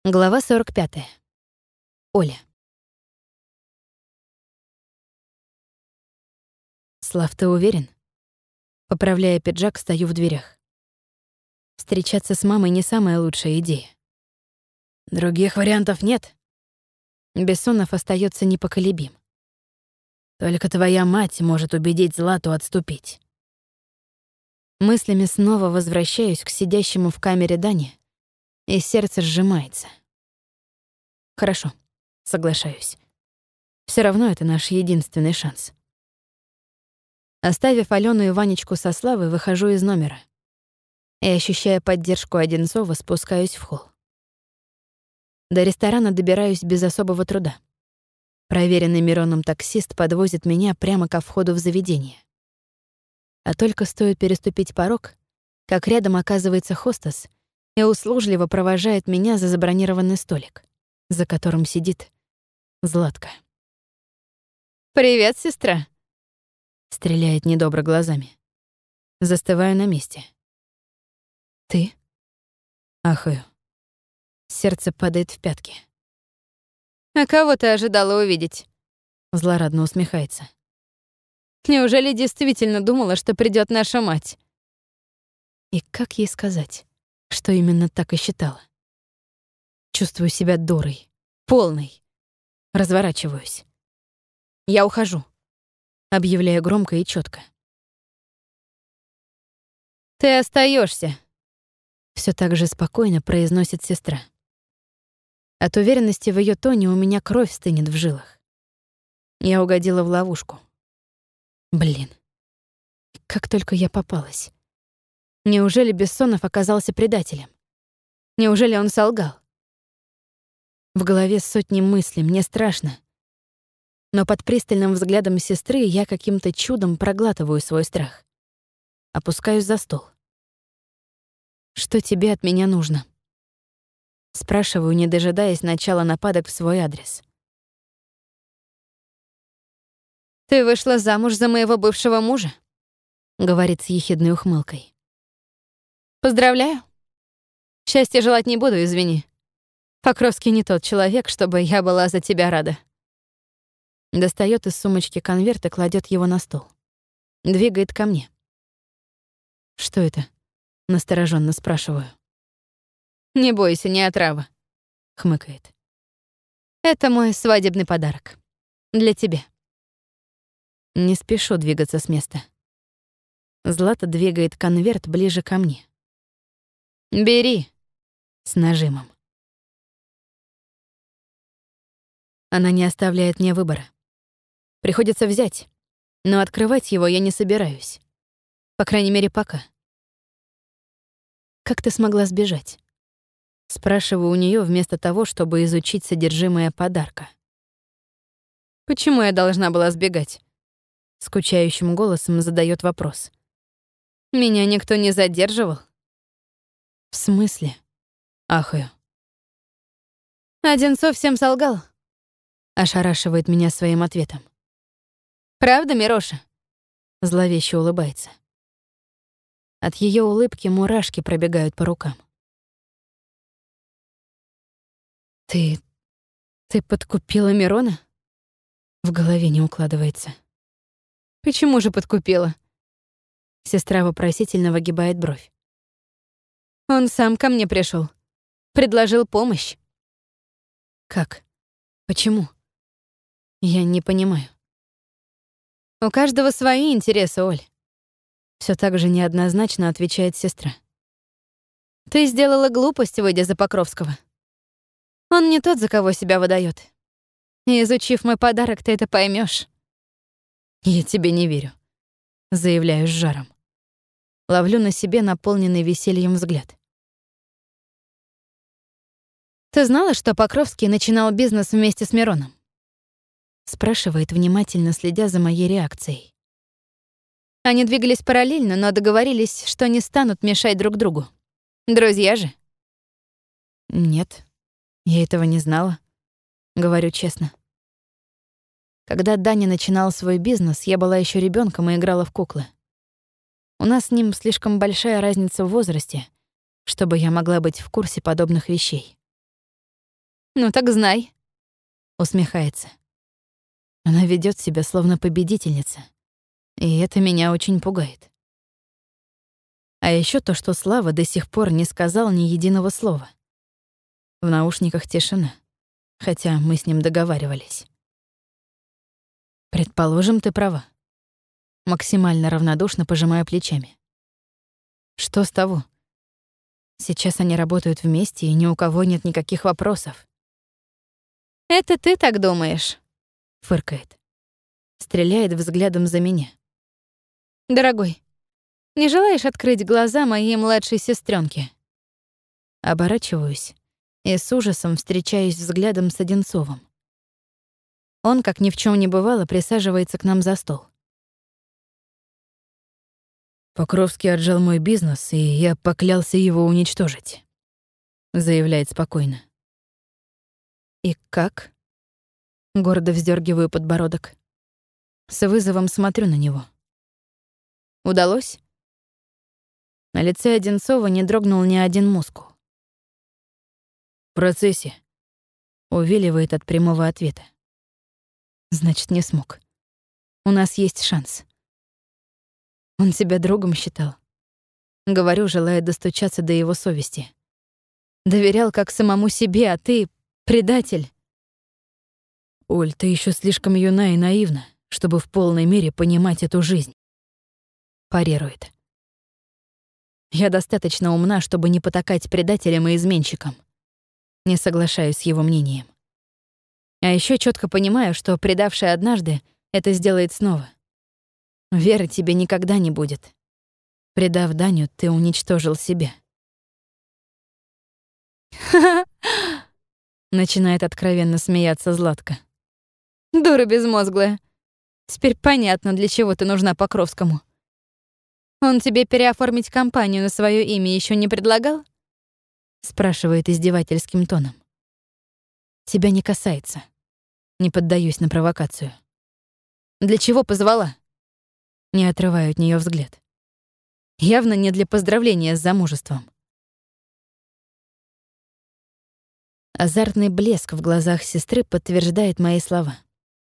Глава 45. Оля. «Слав, ты уверен?» Поправляя пиджак, стою в дверях. Встречаться с мамой не самая лучшая идея. Других вариантов нет. Бессонов остается непоколебим. Только твоя мать может убедить Злату отступить. Мыслями снова возвращаюсь к сидящему в камере Дане, и сердце сжимается. Хорошо, соглашаюсь. Все равно это наш единственный шанс. Оставив Алёну и Ванечку со Славой, выхожу из номера и, ощущая поддержку Одинцова, спускаюсь в холл. До ресторана добираюсь без особого труда. Проверенный Мироном таксист подвозит меня прямо ко входу в заведение. А только стоит переступить порог, как рядом оказывается хостес и услужливо провожает меня за забронированный столик, за которым сидит Златка. «Привет, сестра!» Стреляет недобро глазами. Застываю на месте. «Ты?» Ахаю. Сердце падает в пятки. «А кого ты ожидала увидеть?» Злорадно усмехается. «Неужели действительно думала, что придёт наша мать?» И как ей сказать, что именно так и считала? Чувствую себя дурой, полной. Разворачиваюсь. «Я ухожу», объявляю громко и чётко. «Ты остаёшься», — всё так же спокойно произносит сестра. От уверенности в её тоне у меня кровь стынет в жилах. Я угодила в ловушку. Блин, как только я попалась. Неужели Бессонов оказался предателем? Неужели он солгал? В голове сотни мыслей, мне страшно. Но под пристальным взглядом сестры я каким-то чудом проглатываю свой страх. Опускаюсь за стол. «Что тебе от меня нужно?» Спрашиваю, не дожидаясь начала нападок в свой адрес. «Ты вышла замуж за моего бывшего мужа?» — говорит с ехидной ухмылкой. «Поздравляю. Счастья желать не буду, извини. Покровский не тот человек, чтобы я была за тебя рада». Достаёт из сумочки конверт и кладёт его на стол. Двигает ко мне. «Что это?» — настороженно спрашиваю. «Не бойся, не отрава», — хмыкает. «Это мой свадебный подарок. Для тебя». Не спешу двигаться с места. Злата двигает конверт ближе ко мне. «Бери», — с нажимом. Она не оставляет мне выбора. Приходится взять, но открывать его я не собираюсь. По крайней мере, пока. «Как ты смогла сбежать?» Спрашиваю у неё вместо того, чтобы изучить содержимое подарка. «Почему я должна была сбегать?» Скучающим голосом задаёт вопрос. «Меня никто не задерживал?» «В смысле?» Ахаю. «Одинцов всем солгал», — ошарашивает меня своим ответом. «Правда, Мироша?» Зловеще улыбается. От её улыбки мурашки пробегают по рукам. «Ты подкупила Мирона?» В голове не укладывается. «Почему же подкупила?» Сестра вопросительно выгибает бровь. «Он сам ко мне пришёл, предложил помощь». «Как? Почему?» Я не понимаю. «У каждого свои интересы, Оль», — всё так же неоднозначно отвечает сестра. «Ты сделала глупость, выйдя за Покровского. Он не тот, за кого себя выдаёт. И изучив мой подарок, ты это поймёшь». «Я тебе не верю», — заявляю с жаром. Ловлю на себе наполненный весельем взгляд. «Ты знала, что Покровский начинал бизнес вместе с Мироном?» Спрашивает, внимательно следя за моей реакцией. Они двигались параллельно, но договорились, что не станут мешать друг другу. Друзья же. «Нет, я этого не знала», — говорю честно. Когда Даня начинал свой бизнес, я была ещё ребёнком и играла в куклы. У нас с ним слишком большая разница в возрасте, чтобы я могла быть в курсе подобных вещей. Ну так знай, усмехается. Она ведет себя словно победительница, и это меня очень пугает. А еще то, что Слава до сих пор не сказал ни единого слова. В наушниках тишина, хотя мы с ним договаривались. Предположим, ты права. Максимально равнодушно пожимаю плечами. Что с того? Сейчас они работают вместе, и ни у кого нет никаких вопросов. «Это ты так думаешь?» — фыркает. Стреляет взглядом за меня. «Дорогой, не желаешь открыть глаза моей младшей сестренке? Оборачиваюсь и с ужасом встречаюсь взглядом с Одинцовым. Он, как ни в чем не бывало, присаживается к нам за стол. «Покровский отжал мой бизнес, и я поклялся его уничтожить», — заявляет спокойно. «И как?» — гордо вздергиваю подбородок. С вызовом смотрю на него. «Удалось?» На лице Одинцова не дрогнул ни один мускул. «В процессе», — увиливает от прямого ответа. «Значит, не смог. У нас есть шанс». Он себя другом считал. Говорю, желая достучаться до его совести. Доверял как самому себе, а ты — предатель. «Оль, ты еще слишком юна и наивна, чтобы в полной мере понимать эту жизнь», — парирует. Я достаточно умна, чтобы не потакать предателям и изменщикам. Не соглашаюсь с его мнением. А еще четко понимаю, что предавший однажды это сделает снова. Веры тебе никогда не будет. Предав Даню, ты уничтожил себя. «Ха-ха!» — начинает откровенно смеяться Златка. «Дура безмозглая. Теперь понятно, для чего ты нужна Покровскому. Он тебе переоформить компанию на свое имя еще не предлагал?» — спрашивает издевательским тоном. «Тебя не касается. Не поддаюсь на провокацию. Для чего позвала?» Не отрываю от нее взгляд. Явно не для поздравления с замужеством. Азартный блеск в глазах сестры подтверждает мои слова.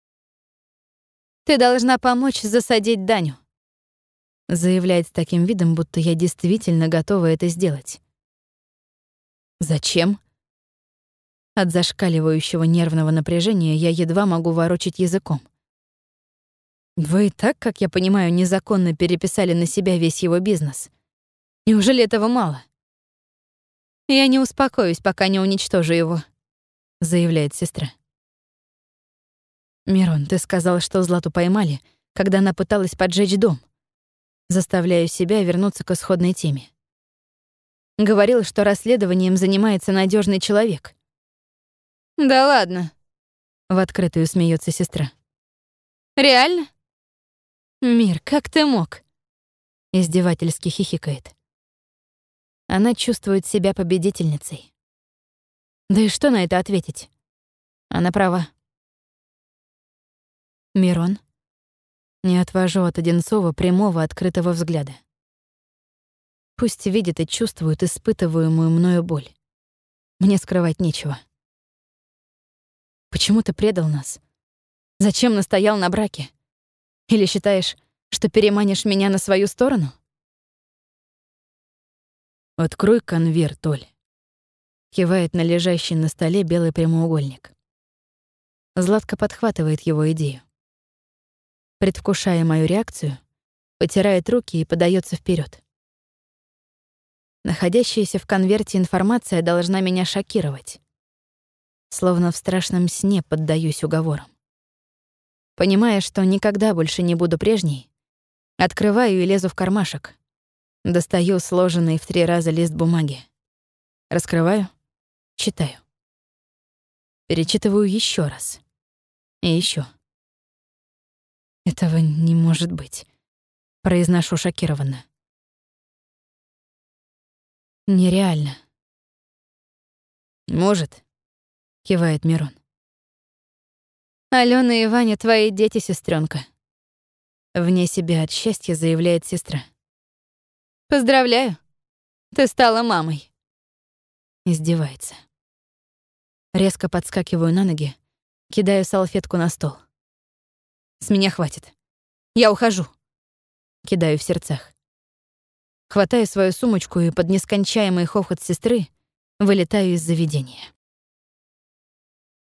«Ты должна помочь засадить Даню», — заявляет с таким видом, будто я действительно готова это сделать. «Зачем?» От зашкаливающего нервного напряжения я едва могу ворочать языком. Вы и так, как я понимаю, незаконно переписали на себя весь его бизнес. Неужели этого мало? «Я не успокоюсь, пока не уничтожу его», — заявляет сестра. «Мирон, ты сказал, что Злату поймали, когда она пыталась поджечь дом. Заставляю себя вернуться к исходной теме. Говорил, что расследованием занимается надежный человек». «Да ладно», — в открытую смеется сестра. «Реально?» «Мир, как ты мог?» — издевательски хихикает. Она чувствует себя победительницей. Да и что на это ответить? Она права. «Мирон?» Не отвожу от Одинцова прямого открытого взгляда. Пусть видит и чувствует испытываемую мною боль. Мне скрывать нечего. Почему ты предал нас? Зачем настоял на браке? Или считаешь, что переманишь меня на свою сторону? «Открой конверт, Оль», — кивает на лежащий на столе белый прямоугольник. Златка подхватывает его идею. Предвкушая мою реакцию, потирает руки и подается вперед. Находящаяся в конверте информация должна меня шокировать. Словно в страшном сне поддаюсь уговорам. Понимая, что никогда больше не буду прежней, открываю и лезу в кармашек. Достаю сложенный в 3 раза лист бумаги. Раскрываю, читаю. Перечитываю еще раз. И еще. «Этого не может быть», — произношу шокированно. «Нереально». «Может», — кивает Мирон. «Алёна и Ваня — твои дети, сестренка. Вне себя от счастья заявляет сестра. «Поздравляю, ты стала мамой». Издевается. Резко подскакиваю на ноги, кидаю салфетку на стол. С меня хватит. Я ухожу. Кидаю в сердцах. Хватаю свою сумочку и под нескончаемый хохот сестры вылетаю из заведения.